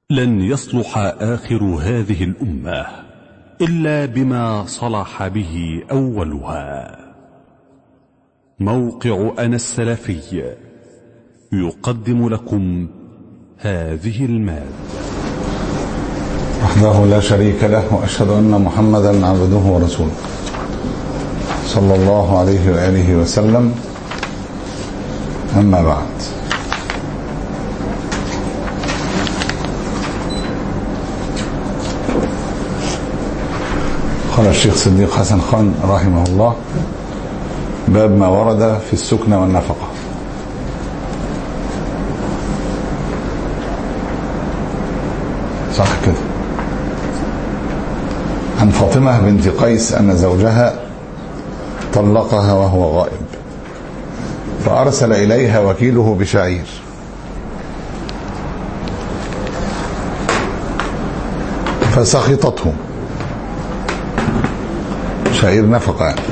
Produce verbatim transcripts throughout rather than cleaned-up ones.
لن يصلح آخر هذه الأمة إلا بما صلح به أولها. موقع أنا السلفي يقدم لكم هذه المادة. وحده لا شريك له، وأشهد أن محمدا عبده ورسوله صلى الله عليه وآله وسلم. أما بعد، قال الشيخ صديق حسن خان رحمه الله: باب ما ورد في السكنة والنفقة. صح كده. عن فاطمة بنت قيس أن زوجها طلقها وهو غائب، فأرسل إليها وكيله بشعير، فسخطته. شعير نفقة يعني.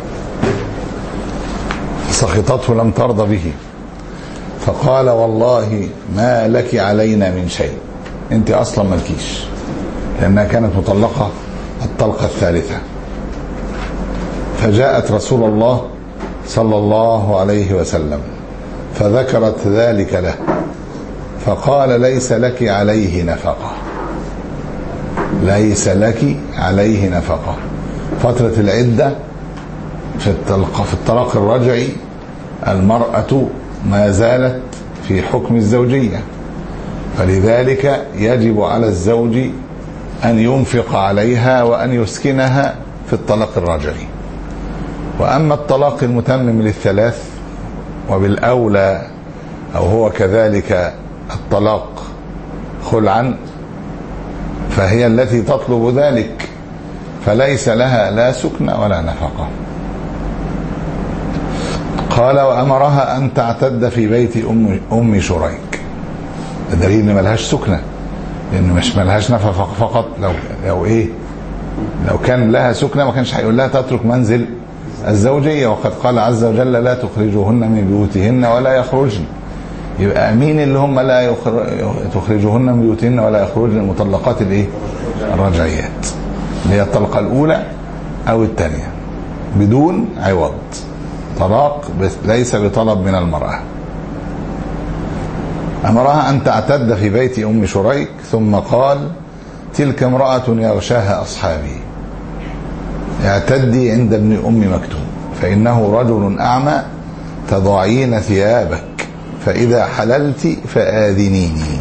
سخطته، لم ترضى به، فقال: والله ما لك علينا من شيء، انت اصلا مالكيش، لانها كانت مطلقة الطلقة الثالثة. فجاءت رسول الله صلى الله عليه وسلم فذكرت ذلك له، فقال: ليس لك عليه نفقة، ليس لك عليه نفقة. فترة العدة في الطلاق في الطلاق الرجعي المرأة ما زالت في حكم الزوجية، فلذلك يجب على الزوج أن ينفق عليها وأن يسكنها في الطلاق الرجعي. وأما الطلاق المتمم للثلاث، وبالأولى أو هو كذلك الطلاق خلعا، فهي التي تطلب ذلك، فليس لها لا سكن ولا نفقة. قال: وأمرها أن تعتد في بيت أم, أم شريك. الدليل إن ملهاش سكنة، لأن مش ملهاش نفقة فقط. لو لو إيه لو كان لها سكنة ما كانش هيقول لها تترك منزل الزوجية، وقد قال عز وجل: لا تخرجوهن من بيوتهن ولا يخرجن. يبقى مين اللي هم لا تخرجوهن من بيوتهن ولا يخرجن؟ المطلقات الإيه الرجعيات، اللي هي الطلقة الأولى أو الثانية بدون عوض، طلاق ليس بطلب من المرأة. أمرها أن تعتد في بيت أم شريك، ثم قال: تلك امرأة يغشاها أصحابي، اعتدي عند ابن أم مكتوم، فإنه رجل أعمى تضعين ثيابك، فإذا حللت فآذنيني.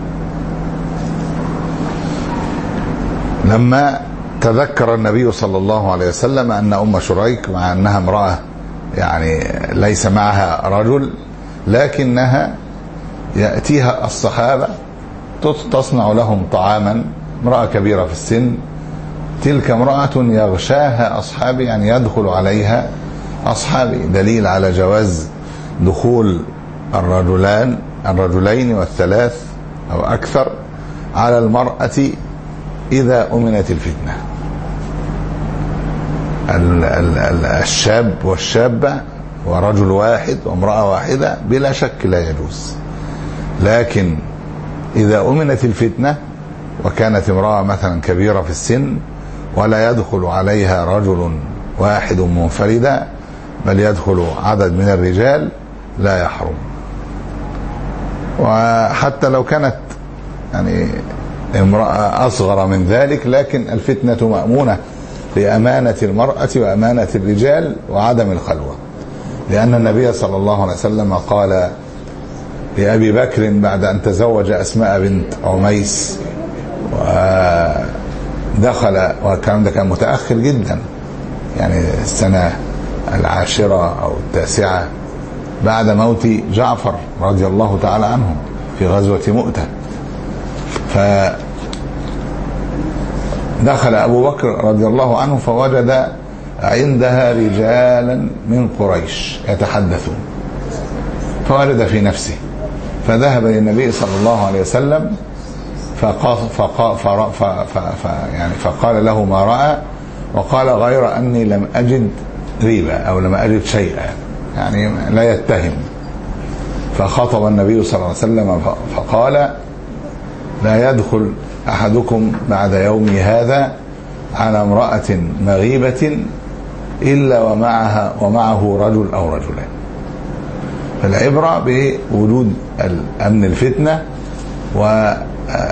لما تذكر النبي صلى الله عليه وسلم أن أم شريك مع أنها امرأة يعني ليس معها رجل، لكنها يأتيها الصحابة تصنع لهم طعاما، امرأة كبيرة في السن، تلك امرأة يغشاها أصحابي، يعني يدخل عليها أصحابي، دليل على جواز دخول الرجلان الرجلين والثلاث أو أكثر على المرأة إذا أمنت الفتنة. الشاب والشابة ورجل واحد وامرأة واحدة بلا شك لا يجوز، لكن إذا أمنت الفتنة وكانت امرأة مثلا كبيرة في السن ولا يدخل عليها رجل واحد منفردا، بل يدخل عدد من الرجال، لا يحرم. وحتى لو كانت يعني امرأة أصغر من ذلك، لكن الفتنة مأمونة لأمانة المرأة وأمانة الرجال وعدم الخلوة، لأن النبي صلى الله عليه وسلم قال لأبي بكر بعد أن تزوج أسماء بنت عميس ودخل، والكلام ده كان متأخر جدا، يعني السنة العاشرة أو التاسعة بعد موت جعفر رضي الله تعالى عنه في غزوة مؤتة. فدخل أبو بكر رضي الله عنه فوجد عندها رجالا من قريش يتحدثون، فوجد في نفسه، فذهب للنبي صلى الله عليه وسلم فقال, فقال, فقال, يعني فقال له ما رأى، وقال: غير أني لم أجد ريبة أو لم أجد شيئا، يعني لا يتهم. فخطب النبي صلى الله عليه وسلم فقال: لا يدخل أحدكم بعد يومي هذا على امرأة مغيبة إلا ومعها ومعه رجل أو رجلان. فالعبرة بوجود أمن الفتنة ولا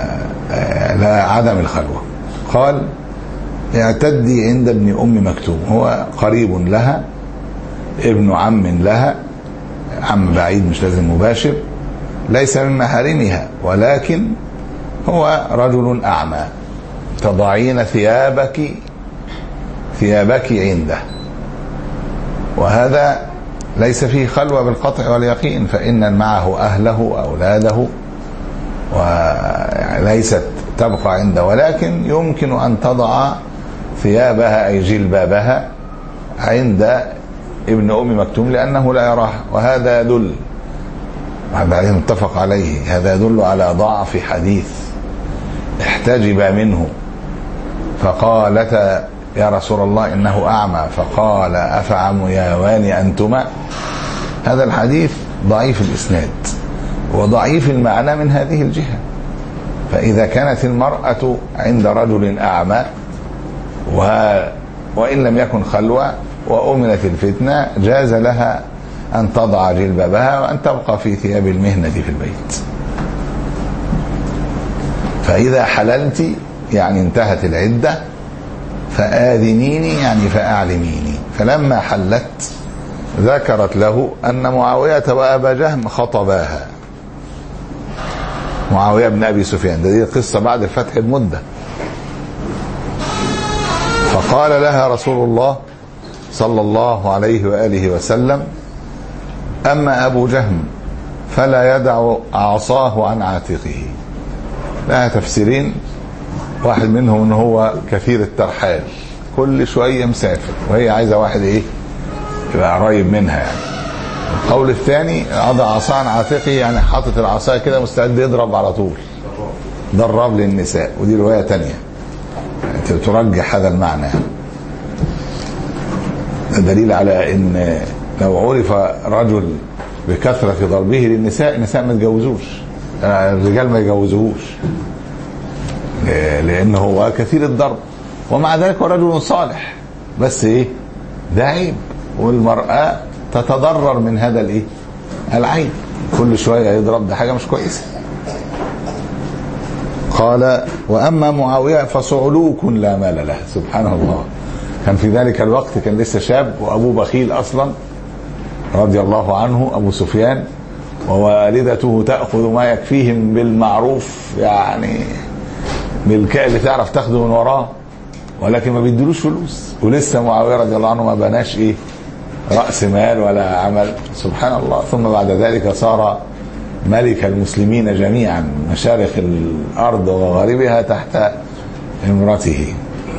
عدم الخلوة. قال اعتدي عند ابن أم مكتوم، هو قريب لها، ابن عم لها، عم بعيد مش لازم مباشر، ليس من محارمها، ولكن هو رجل أعمى، تضعين ثيابك ثيابك عنده، وهذا ليس فيه خلوة بالقطع واليقين، فإن معه أهله وأولاده وليست تبقى عنده، ولكن يمكن أن تضع ثيابها أي جلبابها عند ابن أم مكتوم لأنه لا يراها. وهذا يدل، هذا متفق عليه، هذا يدل على ضعف حديث احتجب منه فقالت يا رسول الله إنه أعمى، فقال أفعمياوان أنتما. هذا الحديث ضعيف الإسناد وضعيف المعنى من هذه الجهة. فإذا كانت المرأة عند رجل أعمى وإن لم يكن خلوة وأمنت الفتنة، جاز لها أن تضع جلبابها وأن تبقى في ثياب المهنة في البيت. فإذا حللت يعني انتهت العدة فآذنيني يعني فأعلميني. فلما حلت ذكرت له أن معاوية وأبا جهم خطباها، معاوية بن أبي سفيان، دي قصة بعد الفتح بمدة. فقال لها رسول الله صلى الله عليه وآله وسلم أما أبو جهم فلا يدع عصاه عن عاتقه. لها تفسيرين، واحد منهم ان هو كثير الترحال، كل شوية مسافر، وهي عايزة واحد ايه يبقى قريب منها يعني. القول الثاني عضى عصا عن عاتقه يعني حاطط العصاية كده مستعد يضرب على طول، ضرب للنساء، ودي رواية تانية ترجح هذا المعنى يعني. دليل على ان لو عرف رجل بكثرة ضربه للنساء، النساء ما يتجوزوش، الرجال ما يجوزوهوش، لأنه هو كثير الضرب. ومع ذلك هو رجل صالح، بس ايه ده عيب، والمرأة تتضرر من هذا الايه العيب، كل شوية يضرب، ده حاجة مش كويسة. قال وأما معاوية فصعلوك لا مال له. سبحان الله، كان في ذلك الوقت كان لسه شاب وأبوه بخيل أصلا رضي الله عنه أبو سفيان، ووالدته تأخذ ما يكفيهم بالمعروف، يعني بالكاء اللي تعرف تاخده من وراه، ولكن ما بيدلوش فلوس. ولسه معاوية رضي الله عنه ما بناش ايه رأس مال ولا عمل. سبحان الله. ثم بعد ذلك صار ملك المسلمين جميعا، مشارق الأرض ومغاربها تحت امرته.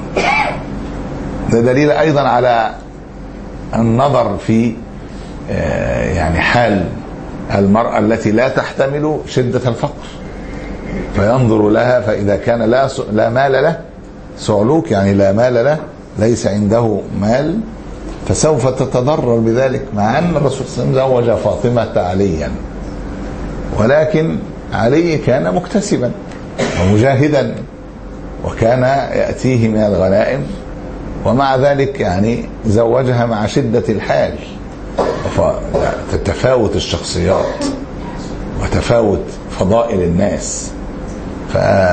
ده دليل أيضا على النظر في يعني حال المرأة التي لا تحتمل شدة الفقر، فينظر لها، فإذا كان لا لا مال له، صعلوك يعني لا مال له، ليس عنده مال، فسوف تتضرر بذلك. مع أن الرسول صلى الله عليه وسلم زوج فاطمة عليا، ولكن علي كان مكتسبا ومجاهدا وكان يأتيه من الغنائم، ومع ذلك يعني زوجها مع شدة الحال. فتتفاوت الشخصيات وتفاوت فضائل الناس، ف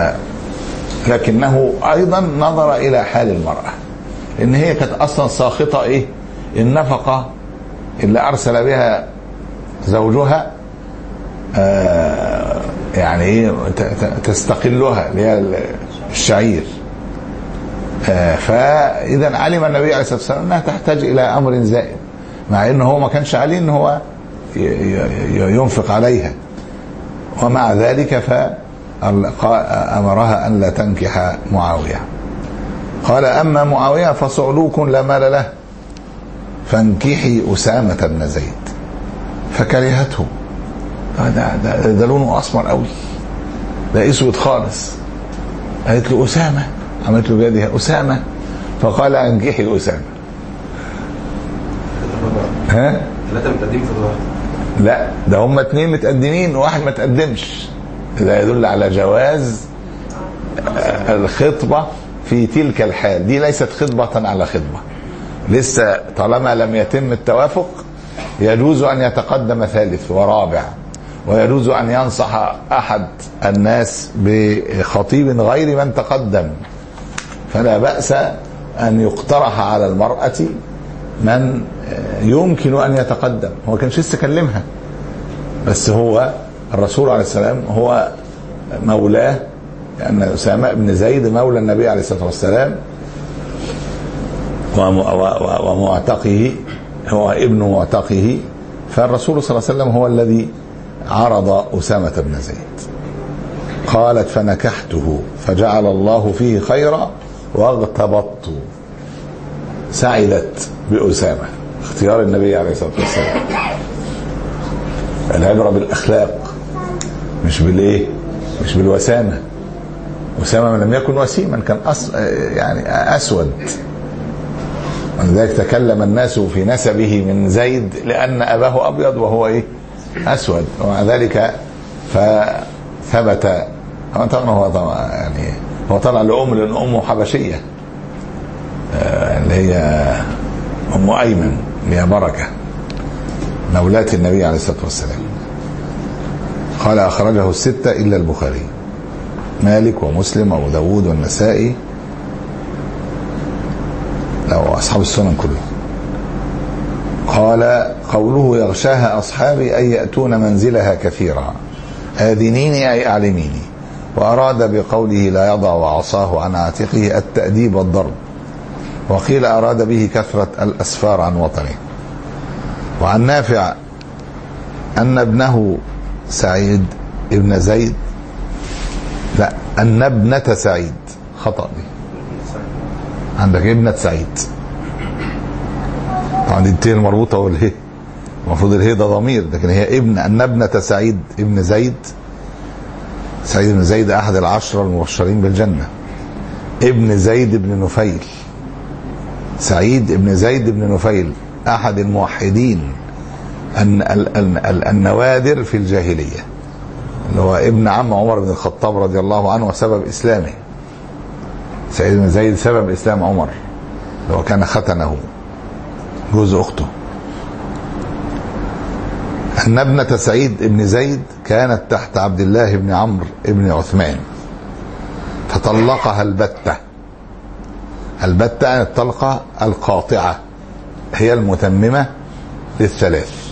لكنه ايضا نظر الى حال المرأة، لان هي كانت اصلا ساخطة ايه النفقة اللي ارسل بها زوجها، آه يعني ايه تستقلها اللي هي الشعير. آه فاذا علم النبي عليه الصلاة والسلام انها تحتاج الى امر زائد، مع انه هو ما كانش عليه ان هو ينفق عليها، ومع ذلك فأمرها أن لا تنكح معاوية. قال أما معاوية فصعلوك لا مال له فانكحي أسامة بن زيد. فكرهته، ده, ده, ده لونه أسمر قوي، ده أسود خالص. قالت له أسامة، عملت له بيدها أسامة، فقال انكحي أسامة. ها؟ ثلاثة متقدمين في الواحد؟ لا، ده هم اتنين متقدمين وواحد ما تقدمش. ده يدل على جواز الخطبة في تلك الحال. دي ليست خطبة على خطبة، لسه طالما لم يتم التوافق يجوز أن يتقدم ثالث ورابع، ويجوز أن ينصح أحد الناس بخطيب غير من تقدم. فلا بأس أن يقترح على المرأة من يمكن أن يتقدم. هو كانش لسه كلمها، بس هو الرسول عليه السلام هو مولاه، لأن أسامة بن زيد مولى النبي عليه الصلاة والسلام ومعتقه، هو ابن معتقه، فالرسول صلى الله عليه وسلم هو الذي عرض أسامة بن زيد. قالت فنكحته فجعل الله فيه خيرا واغتبطت. سعدت بأسامة، اختيار النبي عليه الصلاة والسلام. العبرة بالأخلاق مش بالايه، مش بالوسامة. أسامة لم يكن وسيما، كان أس يعني أسود، ولذلك تكلم الناس في نسبه من زيد لأن أباه أبيض وهو إيه أسود، ومع ذلك فثبت. طبعا هو طبعا يعني هو طلع لأم، لأن أمه حبشية اللي هي أم أيمن اللي هي بركة مولاة النبي عليه الصلاة والسلام. قال أخرجه الستة إلا البخاري، مالك ومسلم وأبو داود والنسائي، لو أصحاب السنن كلهم. قال قوله يغشاها أصحابي أي يأتون منزلها كثيرا، آذنيني أي أعلميني. وأراد بقوله لا يضع عصاه عن عاتقه التأديب والضرب، وقيل أراد به كثرة الأسفار عن وطنه. وعن نافع أن ابنه سعيد ابن زيد، لا أن ابنة سعيد، خطأ دي، عندك ابنة سعيد طبعا دي التين المربوطة والهي، المفروض الهي ده ضمير، لكن هي ابن أن ابنة سعيد ابن زيد. سعيد بن زيد أحد العشرة المبشرين بالجنة، ابن زيد بن نفيل. سعيد ابن زيد بن نفيل أحد الموحدين النوادر في الجاهلية، اللي هو ابن عم عمر بن الخطاب رضي الله عنه وسبب إسلامه. سعيد بن زيد سبب إسلام عمر، اللي هو كان ختنه جوز أخته. أن ابنة سعيد بن زيد كانت تحت عبد الله بن عمرو بن عثمان فطلقها البتة. البتة الطلقة القاطعة هي المتممة للثلاث،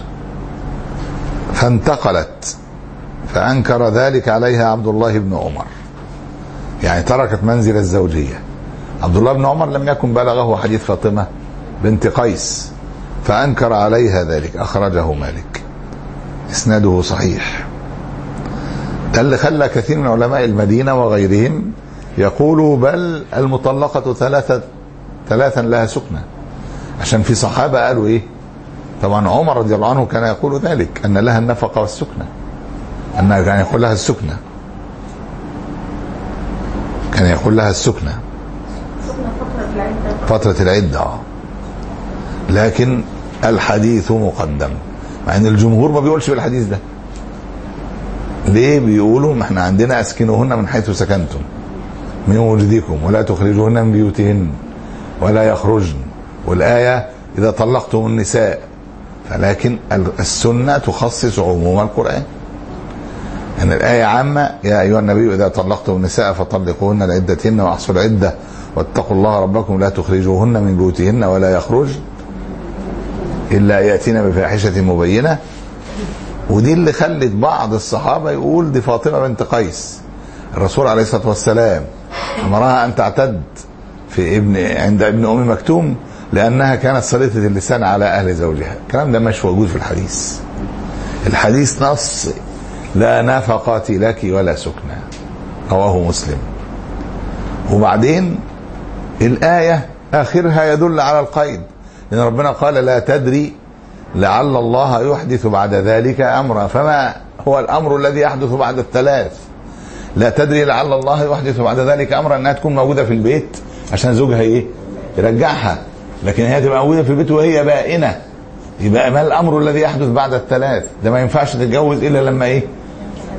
فانتقلت، فأنكر ذلك عليها عبد الله بن عمر، يعني تركت منزل الزوجية. عبد الله بن عمر لم يكن بلغه حديث فاطمة بنت قيس، فأنكر عليها ذلك. أخرجه مالك، إسناده صحيح. ده اللي خلى كثير من علماء المدينة وغيرهم يقولوا بل المطلقة ثلاثة ثلاثا لها سكنة، عشان في صحابة قالوا إيه، طبعا عمر رضي الله عنه كان يقول ذلك، أن لها النفقة والسكنة، أنه كان يقول لها السكنة، كان يقول لها السكنة فترة العدة. لكن الحديث مقدم، مع ان الجمهور ما بيقولش بالحديث ده. ليه؟ بيقولوا ما احنا عندنا اسكنوهن من حيث سكنتم من وجدكم ولا تخرجوهن من بيوتهن ولا يخرجن، والآية إذا طلقتم النساء. فلكن السنة تخصص عموم القرآن، ان يعني الآية عامة، يا أيها النبي إذا طلقتم النساء فطلقوهن لعدتهن وأحصوا العدة واتقوا الله ربكم لا تخرجوهن من بيوتهن ولا يخرجن إلا يأتينا بفاحشة مبينة. ودي اللي خلت بعض الصحابة يقول دي فاطمة بنت قيس، الرسول عليه الصلاة والسلام أمرها أن تعتد في ابن عند ابن أم مكتوم لأنها كانت صليطة اللسان على أهل زوجها. الكلام ده مش موجود في الحديث. الحديث نص لا نفقة لك ولا سكنى، رواه مسلم. وبعدين الآية آخرها يدل على القيد، لأن ربنا قال لا تدري لعل الله يحدث بعد ذلك أمرا. فما هو الأمر الذي يحدث بعد الثلاث؟ لا تدري لعل الله يحدث بعد ذلك أمرا، أنها تكون موجودة في البيت عشان زوجها إيه يرجعها، لكن هي تبقى موجودة في البيت وهي بائنة. يبقى ما الأمر الذي يحدث بعد الثلاث؟ ده ما ينفعش تتجوز إلا لما إيه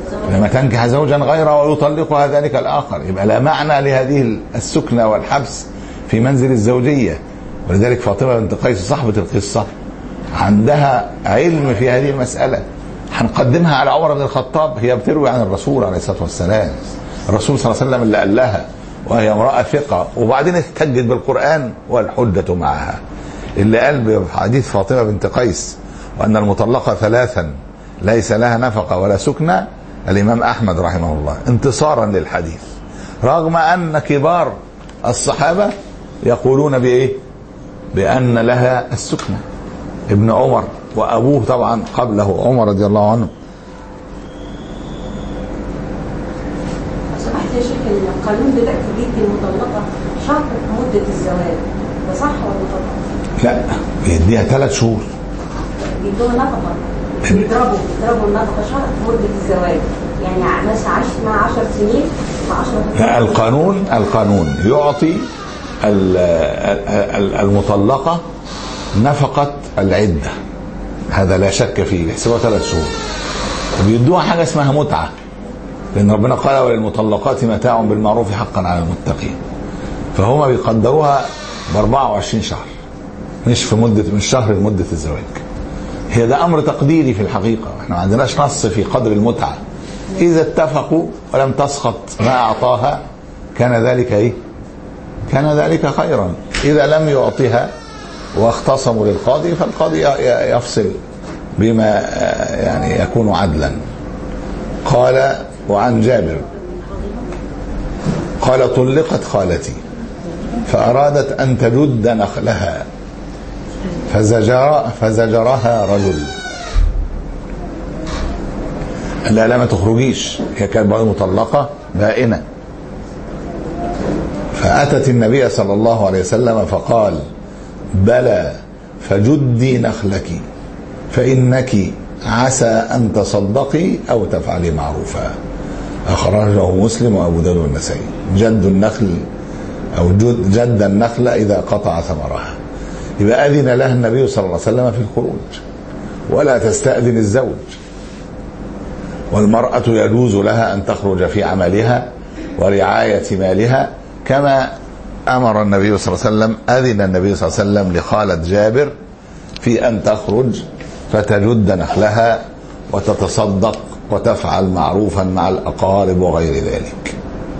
لما تنكح زوجا غيره ويطلقها ذلك الآخر، يبقى لا معنى لهذه السكنة والحبس في منزل الزوجية. ولذلك فاطمة بنت قيس صاحبة القصة عندها علم في هذه المسألة، هنقدمها على عمر بن الخطاب. هي بتروي عن الرسول عليه الصلاة والسلام، الرسول صلى الله عليه وسلم اللي قال لها، وهي امرأة ثقة، وبعدين احتجت بالقرآن والحجة معها. اللي قال بحديث فاطمة بنت قيس وأن المطلقة ثلاثا ليس لها نفقة ولا سكنة الإمام أحمد رحمه الله انتصارا للحديث، رغم أن كبار الصحابة يقولون بإيه؟ بأن لها السكنة. ابن عمر وأبوه طبعا قبله عمر رضي الله عنه. سمحت يا شيخ، القانون دلوقتي بيدي المطلقة شهر في مدة الزواج، ده صح ولا غلط؟ لا، بيديها ثلاث شهور. بيدوها نفقة، بيضربوا بيضربوا النفقة شهر في مدة الزواج، يعني مثلا عشت مع عشر سنين فعشرة. لا، القانون القانون يعطي المطلقة نفقة العدة، هذا لا شك فيه، يحسبها ثلاث شهور. وبيدوها حاجة اسمها متعة، لأن ربنا قال وللمطلقات متاع بالمعروف حقا على المتقين، فهم بيقدروها ب أربعة وعشرين شهر، مش في مدة من شهر لمدة الزواج. هي ده أمر تقديري في الحقيقة، احنا ما عندناش نص في قدر المتعة. إذا اتفقوا ولم تسقط ما أعطاها كان ذلك إيه؟ كان ذلك خيرا. إذا لم يعطيها واختصموا للقاضي فالقاضي يفصل بما يعني يكون عدلا. قال وعن جابر قال طلقت خالتي فأرادت أن تجد نخلها فزجر فزجرها رجل، لا لا ما تخرجيش، هي كانت مطلقة بائنة. فأتت النبي صلى الله عليه وسلم فقال بلى فجدي نخلك فإنك عسى أن تصدقي أو تفعلي معروفا. أخرجه مسلم وأبو داود والنسائي. جد النخل أو جد, جد النخل إذا قطع ثمرها. يبقى أذن لها النبي صلى الله عليه وسلم في الخروج، ولا تستأذن الزوج. والمرأة يجوز لها أن تخرج في عملها ورعاية مالها، كما أمر النبي صلى الله عليه وسلم، أذن النبي صلى الله عليه وسلم لخالة جابر في أن تخرج فتجد نخلها وتتصدق وتفعل معروفا مع الأقارب وغير ذلك.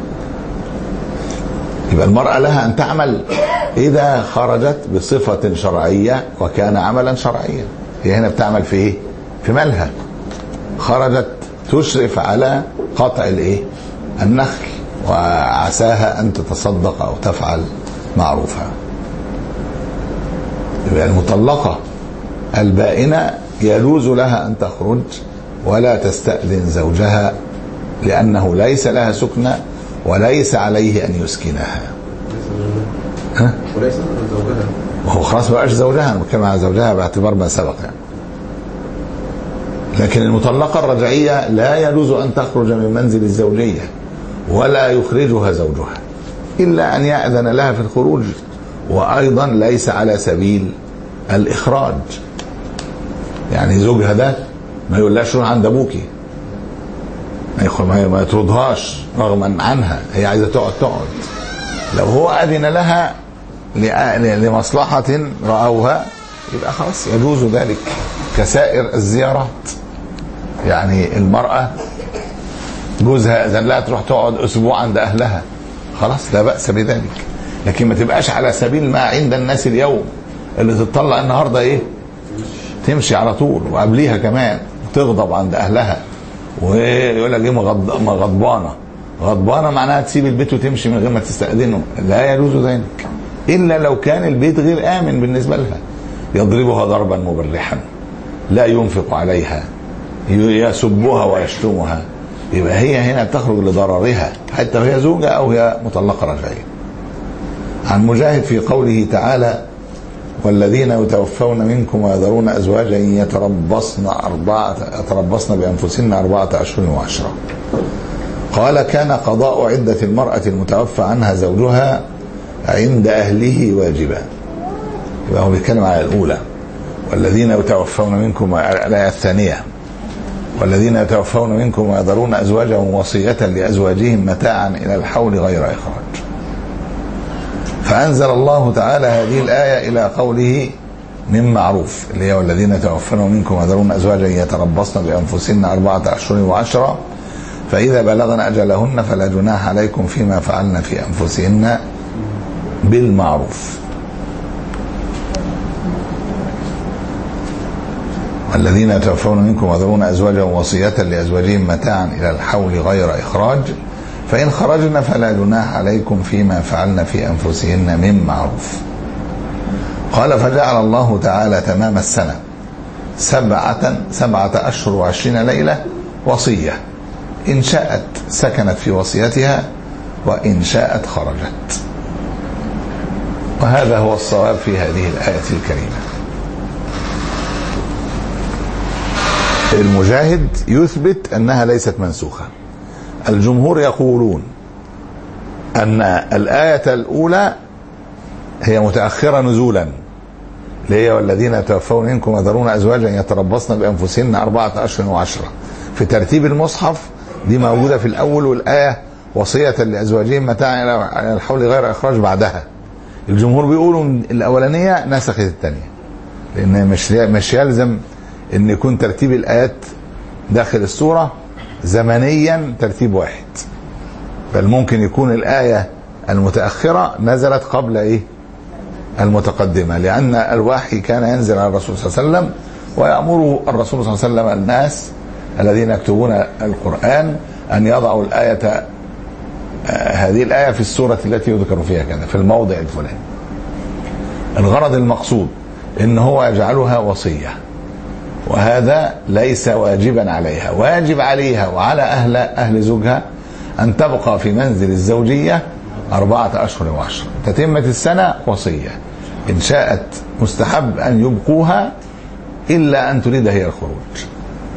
يبقى المرأة لها أن تعمل إذا خرجت بصفة شرعية وكان عملا شرعيا. هي هنا بتعمل في إيه؟ في مالها. خرجت تشرف على قطع الإيه؟ النخل، وعساها أن تتصدق أو تفعل معروفا. يبقى المطلقة البائنة يجوز لها أن تخرج ولا تستأذن زوجها، لأنه ليس لها سكنة وليس عليه أن يسكنها. ها؟ وليس زوجها، وهو خلاص بقاش زوجها، أنا بتكلم عن زوجها باعتبار ما سبق يعني. لكن المطلقة الرجعية لا يجوز أن تخرج من منزل الزوجية ولا يخرجها زوجها إلا أن يأذن لها في الخروج، وأيضا ليس على سبيل الإخراج. يعني زوجها ده ما يقولهاش روح عند أبوكي، ما يطردهاش رغما عنها، هي عايزة تقعد تقعد. لو هو أذن لها لمصلحة رأوها يبقى خلاص يجوز ذلك كسائر الزيارات. يعني المرأة جوزها أذن لها تروح تقعد أسبوع عند أهلها، خلاص لا بأس بذلك، لكن ما تبقاش على سبيل ما عند الناس اليوم، اللي تطلع النهاردة إيه تمشي على طول، وقبليها كمان تغضب عند أهلها ويقول لك إيه غضبانة. غضبانة معناها تسيب البيت وتمشي من غير ما تستأذنه، لا يجوز ذلك إلا لو كان البيت غير آمن بالنسبة لها. يضربها ضربا مبرحا، لا ينفق عليها، يسبها ويشتمها، يبقى هي هنا تخرج لضررها حتى وهي زوجة أو هي مطلقة رجعية. عن مجاهد في قوله تعالى والذين يتوفون منكم ويذرون أزواجا يتربصن أربعة يتربصن بأنفسهن أربعة أشهر وعشرة. قال كان قضاء عدة المرأة المتوفى عنها زوجها عند أهله واجبا. يبقى هو بيتكلم على الأولى، والذين يتوفون منكم الآية الثانية والذين يتوفون منكم ويذرون أزواجا وصية لأزواجهم متاعا إلى الحول غير إخراج. فأنزل الله تعالى هذه الآية إلى قوله من معروف، اللي هي والذين يتوفون منكم ويذرون أزواجا يتربصن بأنفسهن أربعة أشهر وعشرة فإذا بلغن أجلهن فلا جناح عليكم فيما فعلن في أنفسهن بالمعروف. الذين يتوفون منكم ويذرون أزواجا وصية لأزواجهم متاعا إلى الحول غير إخراج فإن خرجن فلا جناح عليكم فيما فعلن في أنفسهن من معروف. قال فجعل الله تعالى تمام السنة سبعة سبعة أشهر وعشرين ليلة وصية، إن شاءت سكنت في وصيتها وإن شاءت خرجت. وهذا هو الصواب في هذه الآية الكريمة. المجاهد يثبت أنها ليست منسوخة. الجمهور يقولون أن الآية الأولى هي متأخرة نزولا، اللي هي والذين يتوفون منكم ويذرون أزواجا يتربصن بأنفسهن أربعة أشهر وعشرة. في ترتيب المصحف دي موجودة في الأول، والآية وصية لأزواجهم متاعا إلى الحول غير إخراج بعدها. الجمهور بيقولوا الأولانية نسخت الثانية، لأن مش مش يلزم ان يكون ترتيب الايات داخل السورة زمنيا ترتيب واحد، بل ممكن يكون الآية المتأخرة نزلت قبل ايه المتقدمة، لأن الوحي كان ينزل على الرسول صلى الله عليه وسلم ويأمر الرسول صلى الله عليه وسلم الناس الذين يكتبون القرآن أن يضعوا الآية هذه الآية في السورة التي يذكر فيها كذا في الموضع الفلاني. الغرض المقصود ان هو يجعلها وصية، وهذا ليس واجبا عليها، واجب عليها وعلى أهل أهل زوجها أن تبقى في منزل الزوجية أربعة أشهر وعشرة، تتمة السنة وصية، إن شاءت مستحب أن يبقوها إلا أن تريد هي الخروج.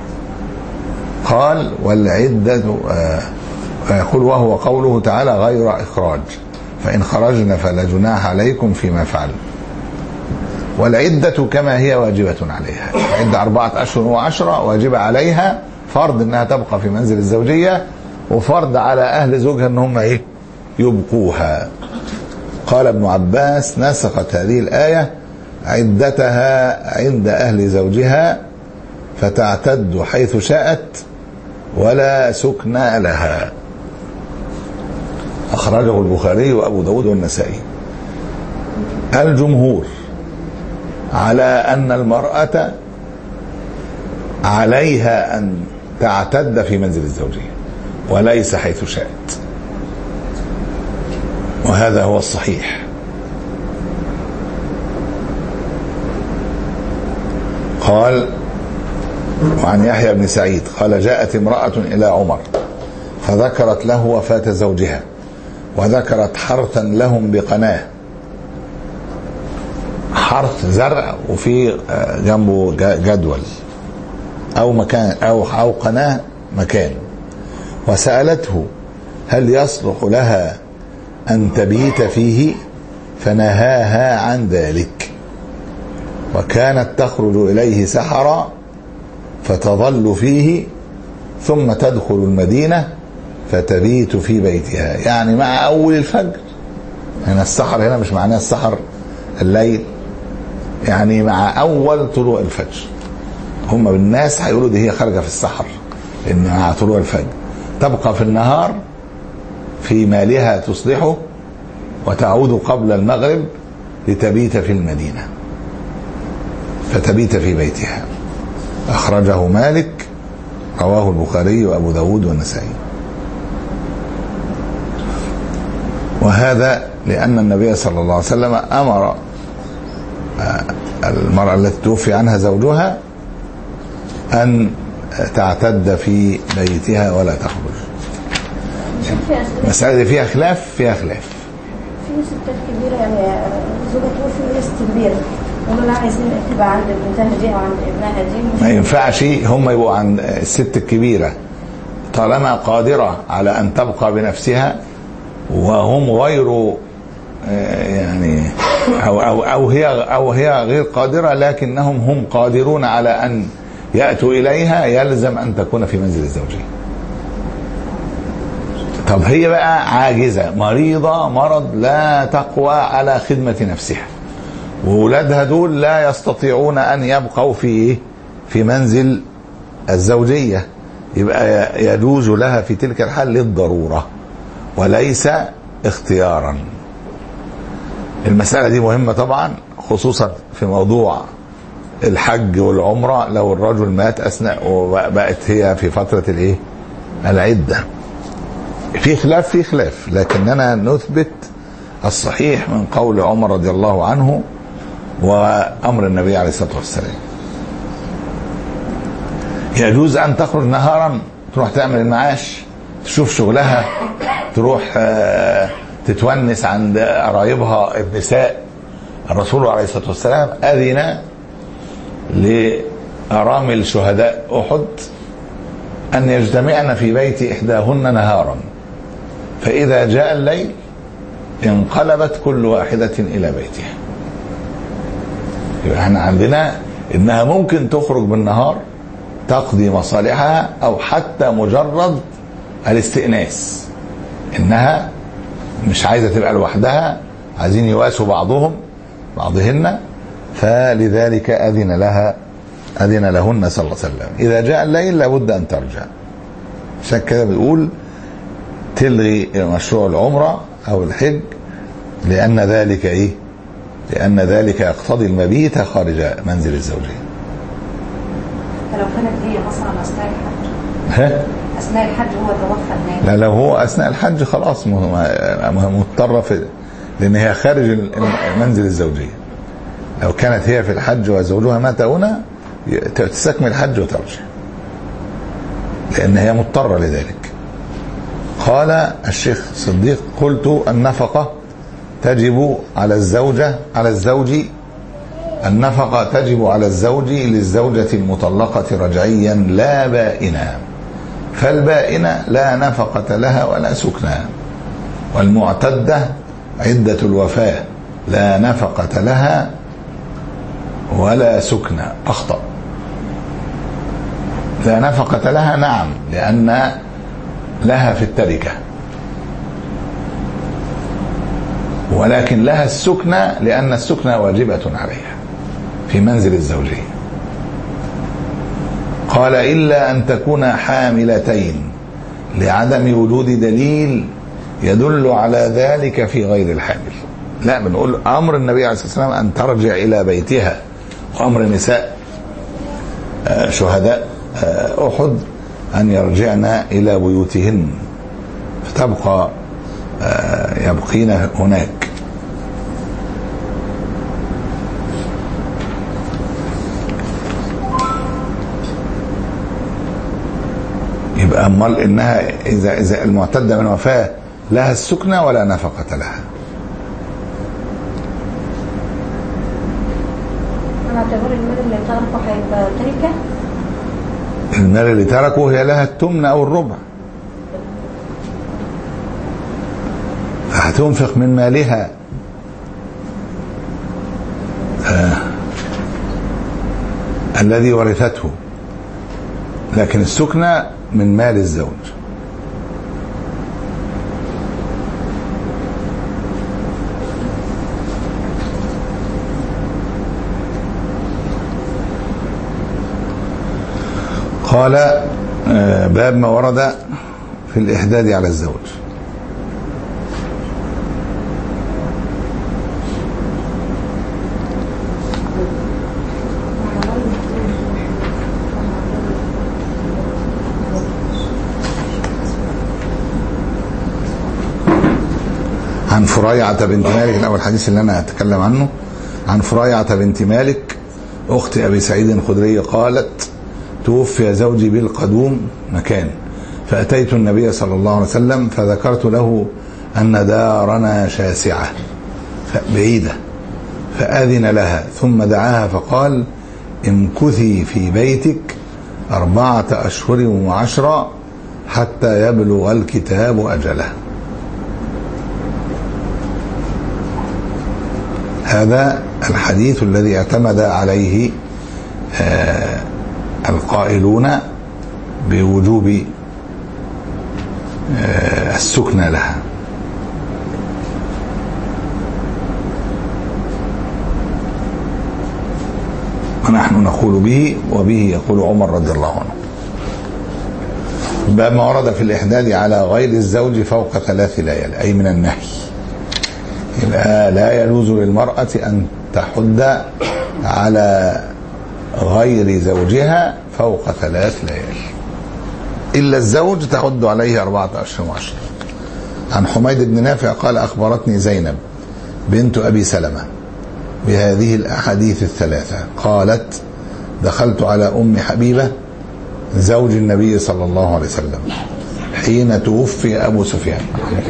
قال والعدة يقول وهو قوله تعالى غير إخراج فإن خرجنا فلا جناح عليكم فيما فعل. والعدة كما هي واجبة عليها، العدة أربعة أشهر وعشرة واجبة عليها، فرض أنها تبقى في منزل الزوجية، وفرض على أهل زوجها أن هم إيه يبقوها. قال ابن عباس نسخت هذه الآية عدتها عند أهل زوجها فتعتد حيث شاءت ولا سكن لها. أخرجه البخاري وأبو داود والنسائي. الجمهور على أن المرأة عليها أن تعتد في منزل الزوجية وليس حيث شاءت، وهذا هو الصحيح. قال وعن يحيى بن سعيد قال جاءت امرأة إلى عمر فذكرت له وفاة زوجها وذكرت حرثا لهم بقناه، حرث زرع وفي جنبه جدول أو مكان أو أو قناة مكان، وسألته هل يصلح لها أن تبيت فيه فنهاها عن ذلك، وكانت تخرج إليه سحرا فتظل فيه ثم تدخل المدينة فتبيت في بيتها، يعني مع أول الفجر. هنا السحر هنا مش معناه السحر الليل، يعني مع أول طلوع الفجر. هم بالناس هيقولوا دي هي خارجة في السحر، لأن مع طلوع الفجر تبقى في النهار في مالها تصلحه وتعود قبل المغرب لتبيت في المدينة فتبيت في بيتها. أخرجه مالك رواه البخاري وأبو داود والنسائي. وهذا لأن النبي صلى الله عليه وسلم أمر المرأة التي توفي عنها زوجها أن تعتد في بيتها ولا تخرج. مسألة فيها خلاف فيها خلاف في ستات كبيرة، يعني زوجها توفي ولست كبيرة وما عايزين تبقى عند بنتها دي أو عند ابنها دي، ما ينفعش هم يبقوا عند الست الكبيرة طالما قادرة على أن تبقى بنفسها وهم غير يعني أو, أو, أو هي أو هي غير قادرة، لكنهم هم قادرون على أن يأتوا إليها يلزم أن تكون في منزل الزوجية. طب هي بقى عاجزة مريضة مرض لا تقوى على خدمة نفسها، وولادها دول لا يستطيعون أن يبقوا في في منزل الزوجية، يبقى يجوز لها في تلك الحال للضرورة وليس اختيارا. المسألة دي مهمة طبعا، خصوصا في موضوع الحج والعمرة. لو الرجل مات أثناء وبقت هي في فترة الايه العدة، في خلاف في خلاف لكننا نثبت الصحيح من قول عمر رضي الله عنه وأمر النبي عليه الصلاة والسلام. يجوز أن تخرج نهارا تروح تعمل المعاش، تشوف شغلها، تروح تتونس عند قرايبها النساء. الرسول عليه الصلاة والسلام أذن لأرامل شهداء أحد أن يجتمعن في بيت إحداهن نهارا، فإذا جاء الليل انقلبت كل واحدة إلى بيتها. يبقى احنا عندنا إنها ممكن تخرج بالنهار تقضي مصالحها، أو حتى مجرد الاستئناس، إنها مش عايزة تبقى لوحدها، عايزين يواسوا بعضهم بعضهن، فلذلك أذن لها أذن لهن صلى الله عليه وسلم. إذا جاء الليل لابد أن ترجع. عشان كده بيقول تلغي مشروع العمرة أو الحج، لأن ذلك إيه؟ لأن ذلك يقتضي المبيت خارج منزل الزوجية. لو كانت هي مثلا أثناء الحج، ها؟ أثناء الحج هو توفى الناس، لا لو هو أثناء الحج خلاص مضطرة في، لأن هي خارج منزل الزوجية. لو كانت هي في الحج وزوجها مات هنا تستكمل الحج وترجع، لأن هي مضطرة لذلك. قال الشيخ صديق: قلت النفقة تجب على الزوجة على الزوج النفقة تجب على الزوج للزوجة المطلقة رجعيا لا بائنا، فالبائنة لا نفقة لها ولا سكنى، والمعتدة عدة الوفاة لا نفقة لها ولا سكنى. أخطأ، لا نفقة لها نعم، لأن لها في التركة، ولكن لها السكنى لأن السكنى واجبة عليها في منزل الزوجية. قال: إلا أن تكون حاملتين لعدم وجود دليل يدل على ذلك في غير الحامل. لا، بنقول أمر النبي عليه الصلاة والسلام أن ترجع إلى بيتها، وأمر نساء شهداء أحد أن يرجعن إلى بيوتهن، فتبقى يبقين هناك. يبقى أمال إنها إذا إذا المعتدة من وفاة لها السكنى ولا نفقة لها. اعتبر المال اللي تركه هيبقى تركة؟ المال اللي تركه هي لها الثمن أو الربع، فهتنفق من مالها آه. الذي ورثته، لكن السكنى من مال الزوج. قال باب ما ورد في الإحداد على الزوج. عن فريعة بنت مالك، الأول الحديث اللي أنا أتكلم عنه، عن فريعة بنت مالك أخت أبي سعيد الخدري قالت: توفي زوجي بالقدوم مكان، فأتيت النبي صلى الله عليه وسلم فذكرت له أن دارنا شاسعة بعيدة، فأذن لها ثم دعاها فقال: امكثي في بيتك أربعة أشهر وعشرة حتى يبلغ الكتاب أجله. هذا الحديث الذي اعتمد عليه القائلون بوجوب السكنى لها. ونحن نقول به، وبه يقول عمر رضي الله عنه. باب ما ورد في الإحداد على غير الزوج فوق ثلاث ليال، أي من النهي. يبقى لا يجوز للمرأة أن تحد على غير زوجها فوق ثلاث ليال، إلا الزوج تحد عليه أربعة أشهر وعشرة. عن حميد بن نافع قال أخبرتني زينب بنت أبي سلمة بهذه الأحاديث الثلاثة. قالت دخلت على أم حبيبة زوج النبي صلى الله عليه وسلم حين توفي أبو سفيان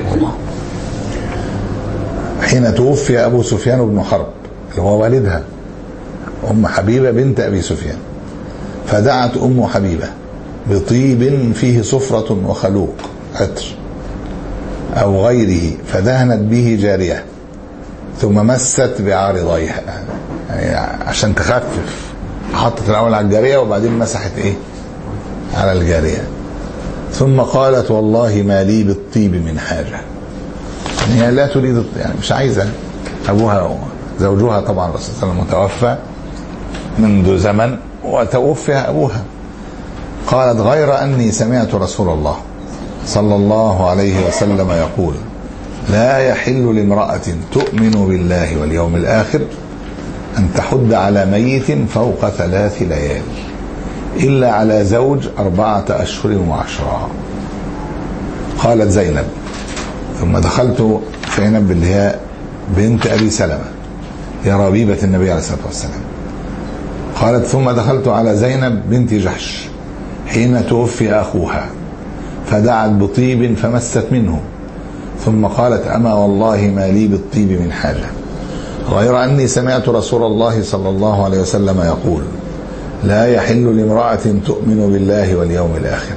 حين توفي أبو سفيان بن حرب اللي هو والدها، أم حبيبة بنت أبي سفيان. فدعت أم حبيبة بطيب فيه صفرة وخلوق عطر أو غيره، فدهنت به جارية ثم مست بعارضيها، يعني عشان تخفف، حطت الأول على الجارية وبعدين مسحت إيه على الجارية. ثم قالت والله ما لي بالطيب من حاجة، يعني هي لا تريد، يعني مش عايزة. أبوها زوجها طبعا الرسول صلى الله عليه وسلم متوفى منذ زمن وتوفي أبوها. قالت غير أني سمعت رسول الله صلى الله عليه وسلم يقول لا يحل لامرأة تؤمن بالله واليوم الآخر أن تحد على ميت فوق ثلاث ليال إلا على زوج أربعة أشهر وعشرة. قالت زينب ثم دخلت زينب اللي هي بنت أبي سلمة يا ربيبة النبي عليه الصلاة والسلام. قالت ثم دخلت على زينب بنت جحش حين توفي أخوها فدعت بطيب فمست منه، ثم قالت أما والله ما لي بالطيب من حاجة غير أني سمعت رسول الله صلى الله عليه وسلم يقول لا يحل لامرأة تؤمن بالله واليوم الآخر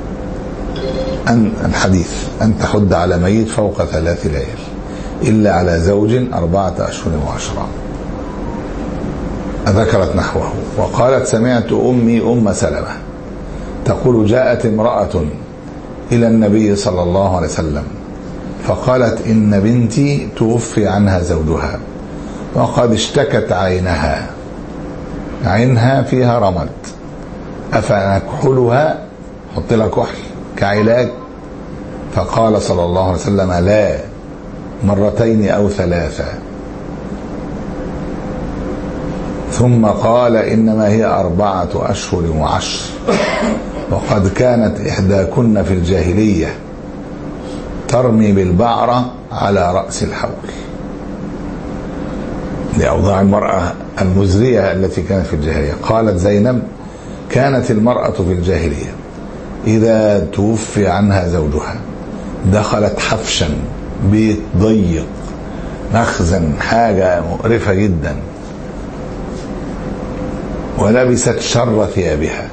أن الحديث أن تحد على ميت فوق ثلاث ليال إلا على زوج أربعة أشهر وعشرة. ذكرت نحوه. وقالت سمعت أمي أم سلمة تقول جاءت امرأة إلى النبي صلى الله عليه وسلم فقالت إن بنتي توفي عنها زوجها وقد اشتكت عينها، عينها فيها رمد، أفنكحلها، حط لها كحل كعلاج؟ فقال صلى الله عليه وسلم لا، مرتين أو ثلاثة. ثم قال إنما هي أربعة أشهر وعشر، وقد كانت إحداكن في الجاهلية ترمي بالبعرة على رأس الحول، لأوضاع المرأة المزرية التي كانت في الجاهلية. قالت زينب كانت المرأة في الجاهلية إذا توفي عنها زوجها دخلت حفشا، بيت ضيق، مخزن، حاجة مقرفة جدا، ولبست شر ثيابها،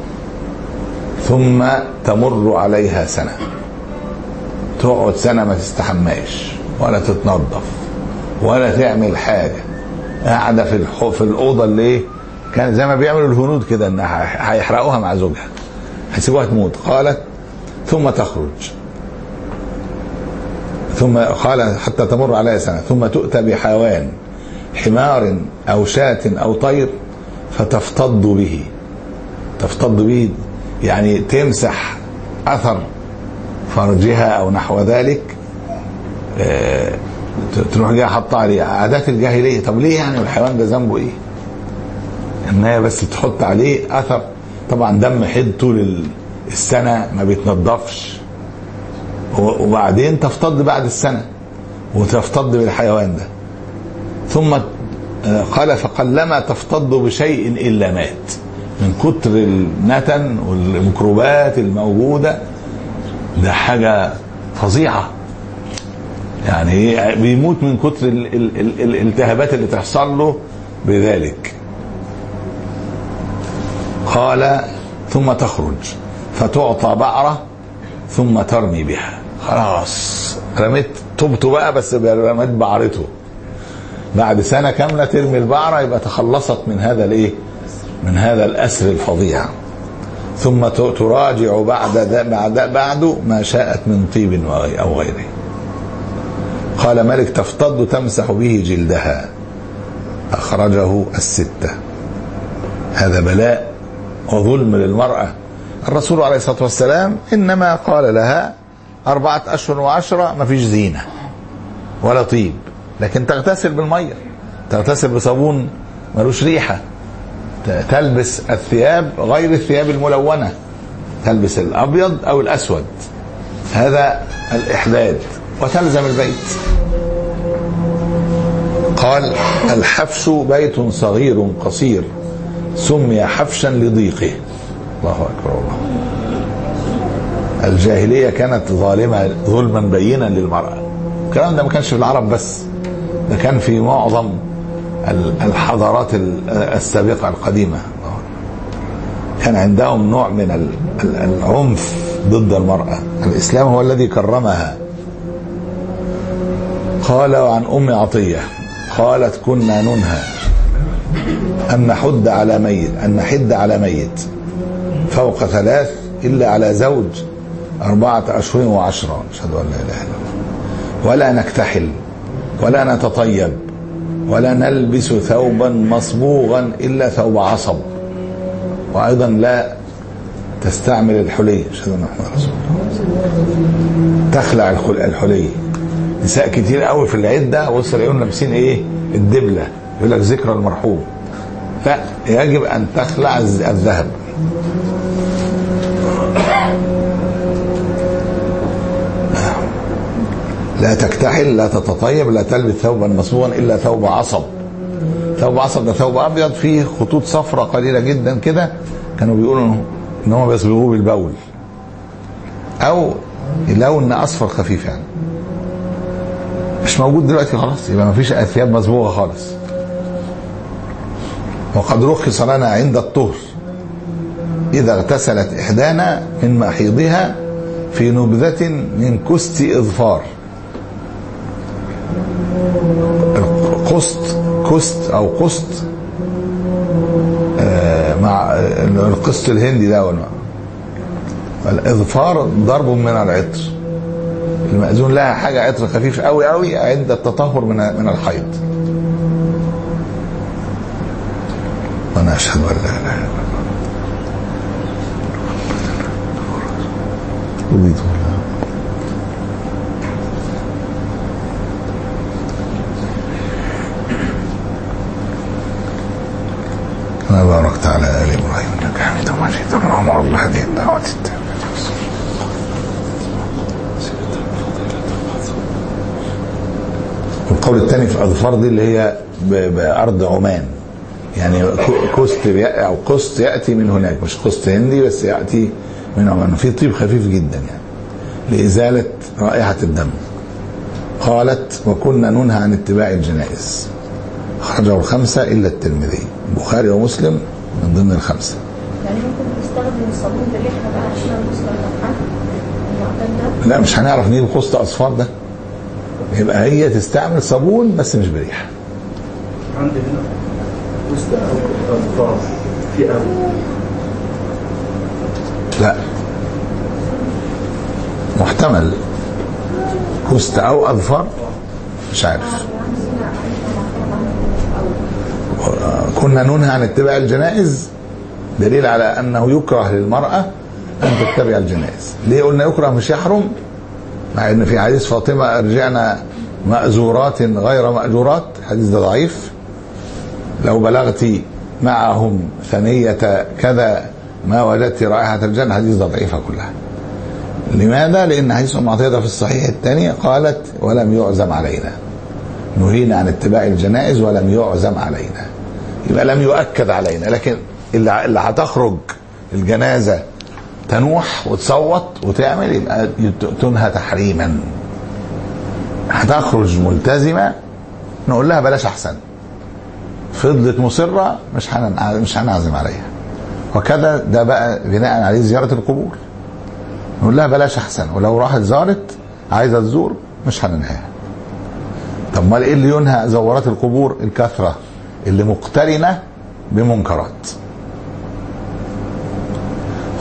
ثم تمر عليها سنة، تقعد سنة ما تستحماش ولا تتنظف ولا تعمل حاجة، قاعدة في في الأوضة اللي ايه كان زي ما بيعملوا الهنود كده، ان هيحرقوها مع زوجها، هيسيبوها تموت. قالت ثم تخرج، ثم قال حتى تمر عليها سنة، ثم تؤتى بحيوان حمار أو شاة أو طير فتفتض به. تفتض به يعني تمسح أثر فرجها أو نحو ذلك، اه تروح جايه حاطه عليه. عادات الجاهليه. طب ليه يعني الحيوان ده ذنبه ايه؟ ان هي بس تحط عليه اثر، طبعا دم حد طول السنه ما بيتنضفش، وبعدين تفتض بعد السنه وتفتض بالحيوان ده. ثم قال فقلما تفتض بشيء الا مات، من كتر النتن والميكروبات الموجوده، ده حاجه فظيعه، يعني بيموت من كتر ال ال ال الالتهابات اللي تحصل له بذلك. قال ثم تخرج فتعطى بعرة ثم ترمي بها. خلاص رميت تبته بقى، بس رميت بعرته، بعد سنة كاملة ترمي البعرة يبقى تخلصت من هذا الايه من هذا الأسر الفظيع، ثم تراجع بعد بعد بعد ما شاءت من طيب أو غيره. قال مالك تفتض تمسح به جلدها، أخرجه الستة. هذا بلاء وظلم للمرأة. الرسول عليه الصلاة والسلام إنما قال لها أربعة أشهر وعشرة ما فيش زينة ولا طيب، لكن تغتسل بالمية، تغتسل بصابون ملوش ريحة، تلبس الثياب غير الثياب الملونة، تلبس الأبيض أو الأسود، هذا الإحداد، وتلزم البيت. قال الحفش بيت صغير قصير سمي حفشا لضيقه. الله أكبر. الله. الجاهلية كانت ظالمة ظلما بينا للمرأة. الكلام ده ما كانش في العرب بس، ده كان في معظم الحضارات السابقة القديمة. كان عندهم نوع من العنف ضد المرأة. الإسلام هو الذي كرمها. قال عن أم عطية قالت كنا ننهى أن نحد على ميت أن نحد على ميت فوق ثلاث إلا على زوج أربعة أشهر وعشرة، أشهد أن لا إله إلا الله، ولا نكتحل ولا نتطيب ولا نلبس ثوبا مصبوغا إلا ثوب عصب، وأيضا لا تستعمل الحلي، أشهد أن محمد رسول الله، تخلع الحلي. نساء كتير قوي في العدة وصل يقولون لابسين ايه الدبلة، يقول لك ذكرى المرحوم، فيجب ان تخلع الذهب. لا تكتحل، لا تتطيب، لا تلبس ثوبا مصبوغا الا ثوب عصب. ثوب عصب ده ثوب ابيض فيه خطوط صفراء قليله جدا كده، كانوا بيقولوا ان هم بيصبغوه بالبول، او لون اصفر خفيف يعني. مش موجود دلوقتي خلاص، يبقى ما فيش ثياب مصبوغه خالص. وقد رخص لنا عند الطهر اذا اغتسلت احدانا من محيضها في نبذة من كست اظفار. القسط كست او قسط آه مع القسط الهندي ده، الاظفار ضرب من العطر، المأذون لها حاجة عطر خفيف قوي قوي عند التطهر من من الحيض. وانا اشهد ان لا اله الا الله. كما باركت على ال ابراهيم انك حميد مجيد. اللهم رب هذه الدعوة التامة. القول الثاني في اظفار دي اللي هي بارض عمان، يعني كست او قسط ياتي من هناك، مش قسط هندي بس ياتي من عمان، في طيب خفيف جدا يعني لازاله رائحه الدم. قالت وكنا ننهى عن اتباع الجنائز، اخرجه الخمسه الا الترمذي، البخاري ومسلم من ضمن الخمسه. يعني ممكن تستخدم الصابون بريحه بقى عشان المعتاد؟ لا مش هنعرف نجيب قسط اصفار ده، يبقى هي تستعمل صابون بس مش بريحه. عندي هنا قسط او اظفار في او لا محتمل قسط او اظفار مش عارف. كنا ننهى عن اتباع الجنائز دليل على انه يكره للمرأة ان تتبع الجنائز. ليه قلنا يكره مش يحرم؟ مع ان في حديث فاطمة ارجعنا مأزورات غير مأجورات، الحديث ده ضعيف. لو بلغت معهم ثنية كذا ما وجدت رائحة الجنة، حديث ده ضعيفة كلها. لماذا؟ لان حديث ام عطية في الصحيح الثاني قالت ولم يعزم علينا، نهينا عن اتباع الجنائز ولم يعزم علينا، يبقى لم يؤكد علينا. لكن اللي اللي هتخرج الجنازة تنوح وتصوت وتعمل يبقى تنهى تحريما. هتخرج ملتزمة نقول لها بلاش احسن، فضلت مصرة مش مش هنعزم عليها. وكذا ده بقى بناء عليه زيارة القبور، نقول لها بلاش احسن، ولو راحت زارت عايزة تزور مش هننهاها. طب ما ايه اللي ينهى زورات القبور؟ الكثرة اللي مقترنة بمنكرات،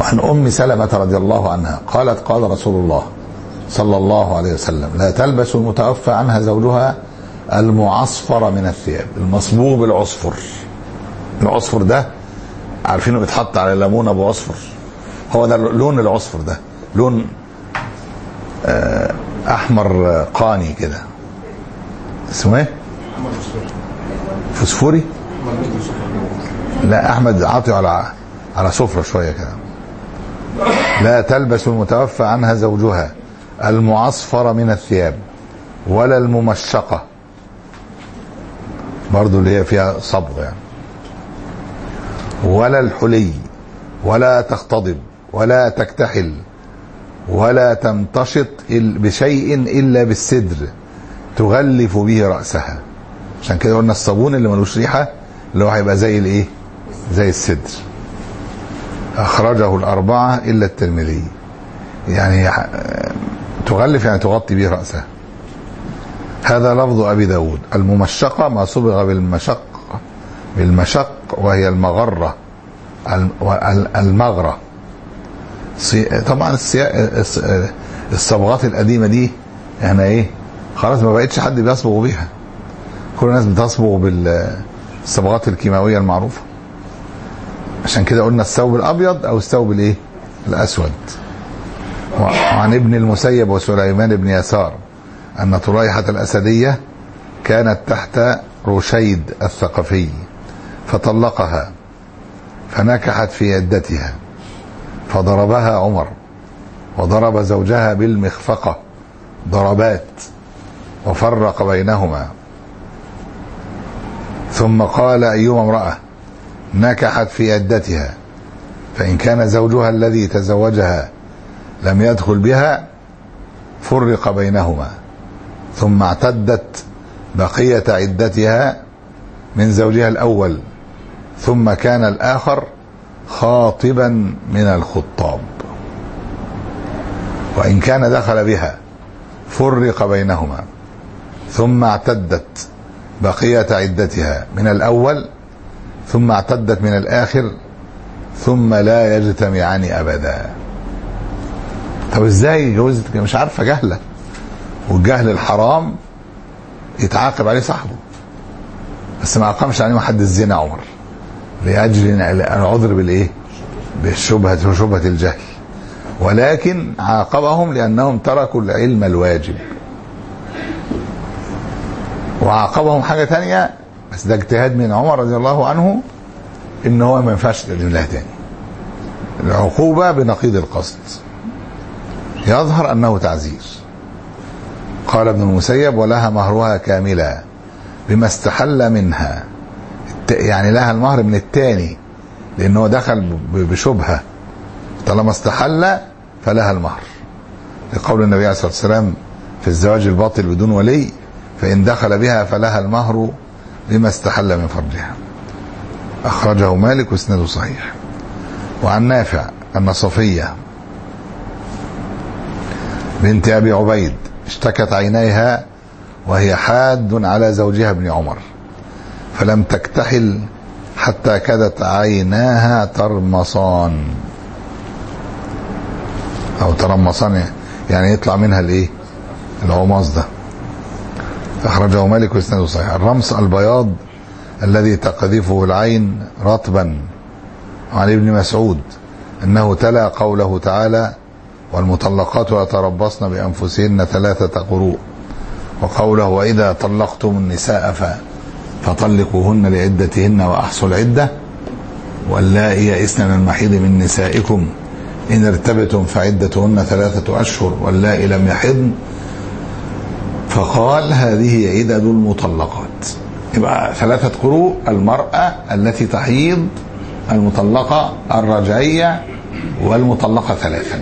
وعن أم سلمة رضي الله عنها قالت قال رسول الله صلى الله عليه وسلم لا تلبس المتوفى عنها زوجها المعصفر من الثياب، المصبوغ بالعصفر. العصفر ده عارفينه بيتحط على الليمون ابو عصفر، هو ده لون العصفر، ده لون احمر قاني كده، اسمه ايه؟ فوسفوري. لا احمد عاطي على على صفرة شويه كده. لا تلبس المتوفى عنها زوجها المعصفر من الثياب ولا الممشقة، برضو اللي هي فيها صبغ يعني، ولا الحلي، ولا تختضب، ولا تكتحل، ولا تمتشط بشيء إلا بالسدر تغلف به رأسها. عشان كده قلنا الصابون اللي ملوش ريحة اللي هو هيبقى زي الايه؟ زي السدر. أخرجه الأربعة إلا الترمذي. يعني تغلف يعني تغطي به رأسها. هذا لفظ أبي داود. الممشقة ما صبغ بالمشق بالمشق وهي المغرة المغرة. طبعا الصبغات القديمة دي احنا ايه خلاص ما بقتش حد بيصبغ بيها، كل الناس بتصبغ بالصبغات الكيماوية المعروفة. عشان كده قلنا الثوب الأبيض أو الثوب الايه الأسود. وعن ابن المسيب وسليمان بن يسار أن طليحة الأسدية كانت تحت رشيد الثقفي فطلقها فنكحت في عدتها فضربها عمر وضرب زوجها بالمخفقة ضربات وفرق بينهما، ثم قال أيما امرأة نكحت في عدتها فإن كان زوجها الذي تزوجها لم يدخل بها فرق بينهما، ثم اعتدت بقية عدتها من زوجها الأول، ثم كان الآخر خاطبا من الخطاب، وإن كان دخل بها فرق بينهما، ثم اعتدت بقية عدتها من الأول، ثم اعتدت من الآخر، ثم لا يجتمعان أبدا. طب ازاي جوزت؟ مش عارفة، جهلة، والجهل الحرام يتعاقب عليه صاحبه. بس ما أقامش عليه حد الزنا عمر لأجل العذر بالإيه؟ بالشبهة وشبهة الجهل، ولكن عاقبهم لأنهم تركوا العلم الواجب. وعاقبهم حاجة تانية بس ده اجتهاد من عمر رضي الله عنه إن هو ما ينفعش تقدم لها تاني. العقوبة بنقيض القصد يظهر أنه تعزير. قال ابن المسيب ولها مهرها كاملا بما استحل منها، يعني لها المهر من الثاني لأنه دخل بشبهة، طالما استحل فلها المهر، لقول النبي عليه الصلاة والسلام في الزواج الباطل بدون ولي فإن دخل بها فلها المهر لما استحل من فرجها. أخرجه مالك واسناده صحيح. وعن نافع أن صفية بنت أبي عبيد اشتكت عينيها وهي حاد على زوجها ابن عمر فلم تكتحل حتى كادت عيناها ترمصان أو ترمصان، يعني يطلع منها الايه العماص ده. أخرجه مالك واسناده صحيح. الرمص البياض الذي تقذفه العين رطبا. عن ابن مسعود أنه تلا قوله تعالى والمطلقات يتربصن بأنفسهن ثلاثة قروء، وقوله وإذا طلقتم النساء فطلقوهن لعدتهن وأحصوا العدة واللائي يئسن من المحيض من نسائكم إن ارتبتم فعدتهن ثلاثة أشهر واللائي لم يحضن، فقال هذه عدد المطلقات. يبقى ثلاثة قروء المرأة التي تحيض، المطلقة الرجعية، والمطلقة ثلاثا.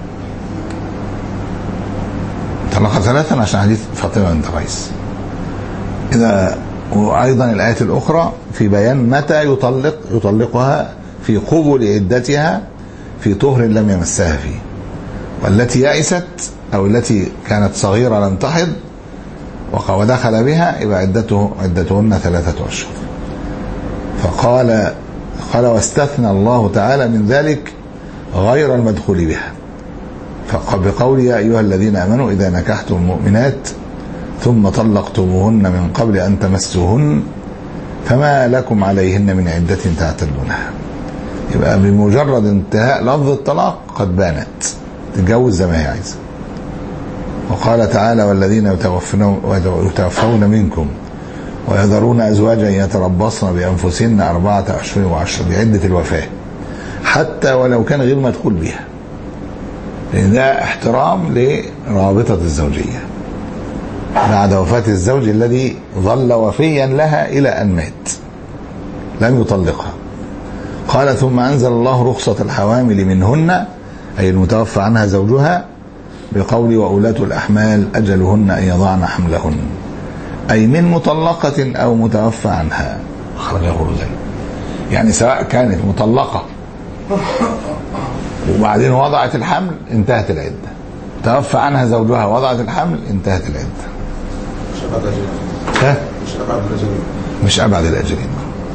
مطلقة ثلاثا عشان حديث فاطمة بنت قيس. إذا وأيضا الآيات الأخرى في بيان متى يطلق يطلقها في قبل عدتها في طهر لم يمسها فيه، والتي يئست أو التي كانت صغيرة لم تحض ودخل بها يبقى عدته عدتهن ثلاثة أشهر. فقال قال واستثنى الله تعالى من ذلك غير المدخول بها. فبقول يا أيها الذين آمنوا إذا نكحتم المؤمنات ثم طلقتموهن من قبل أن تمسوهن فما لكم عليهن من عدة تعتدونها. يبقى بمجرد انتهاء لفظ الطلاق قد بانت تتجوز زي ما هي عايزة. وقال تعالى والذين يتوفون منكم ويذرون أزواجا يتربصن بأنفسهن أربعة أشهر وعشرة بعدة الوفاة حتى ولو كان غير مدخول بها، لأن ده احترام لرابطة الزوجية بعد وفاة الزوج الذي ظل وفيا لها إلى أن مات لم يطلقها. قال ثم أنزل الله رخصة الحوامل منهن أي المتوفى عنها زوجها بقول وأولاة الأحمال أجلهن أن يضعن حملهن، أي من مطلقة أو متوفى عنها. خرجه الغزالي. يعني سواء كانت مطلقة وبعدين وضعت الحمل انتهت العدة، توفى عنها زوجها وضعت الحمل انتهت العدة. مش أبعد الأجلين. ها؟ مش أبعد الأجلين. مش أبعد الأجلين.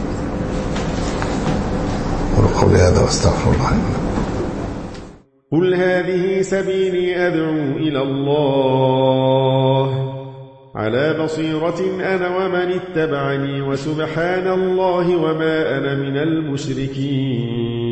قولي هذا واستغفر الله. قل هذه سبيلي أدعو إلى الله على بصيرة أنا ومن اتبعني وسبحان الله وما أنا من المشركين.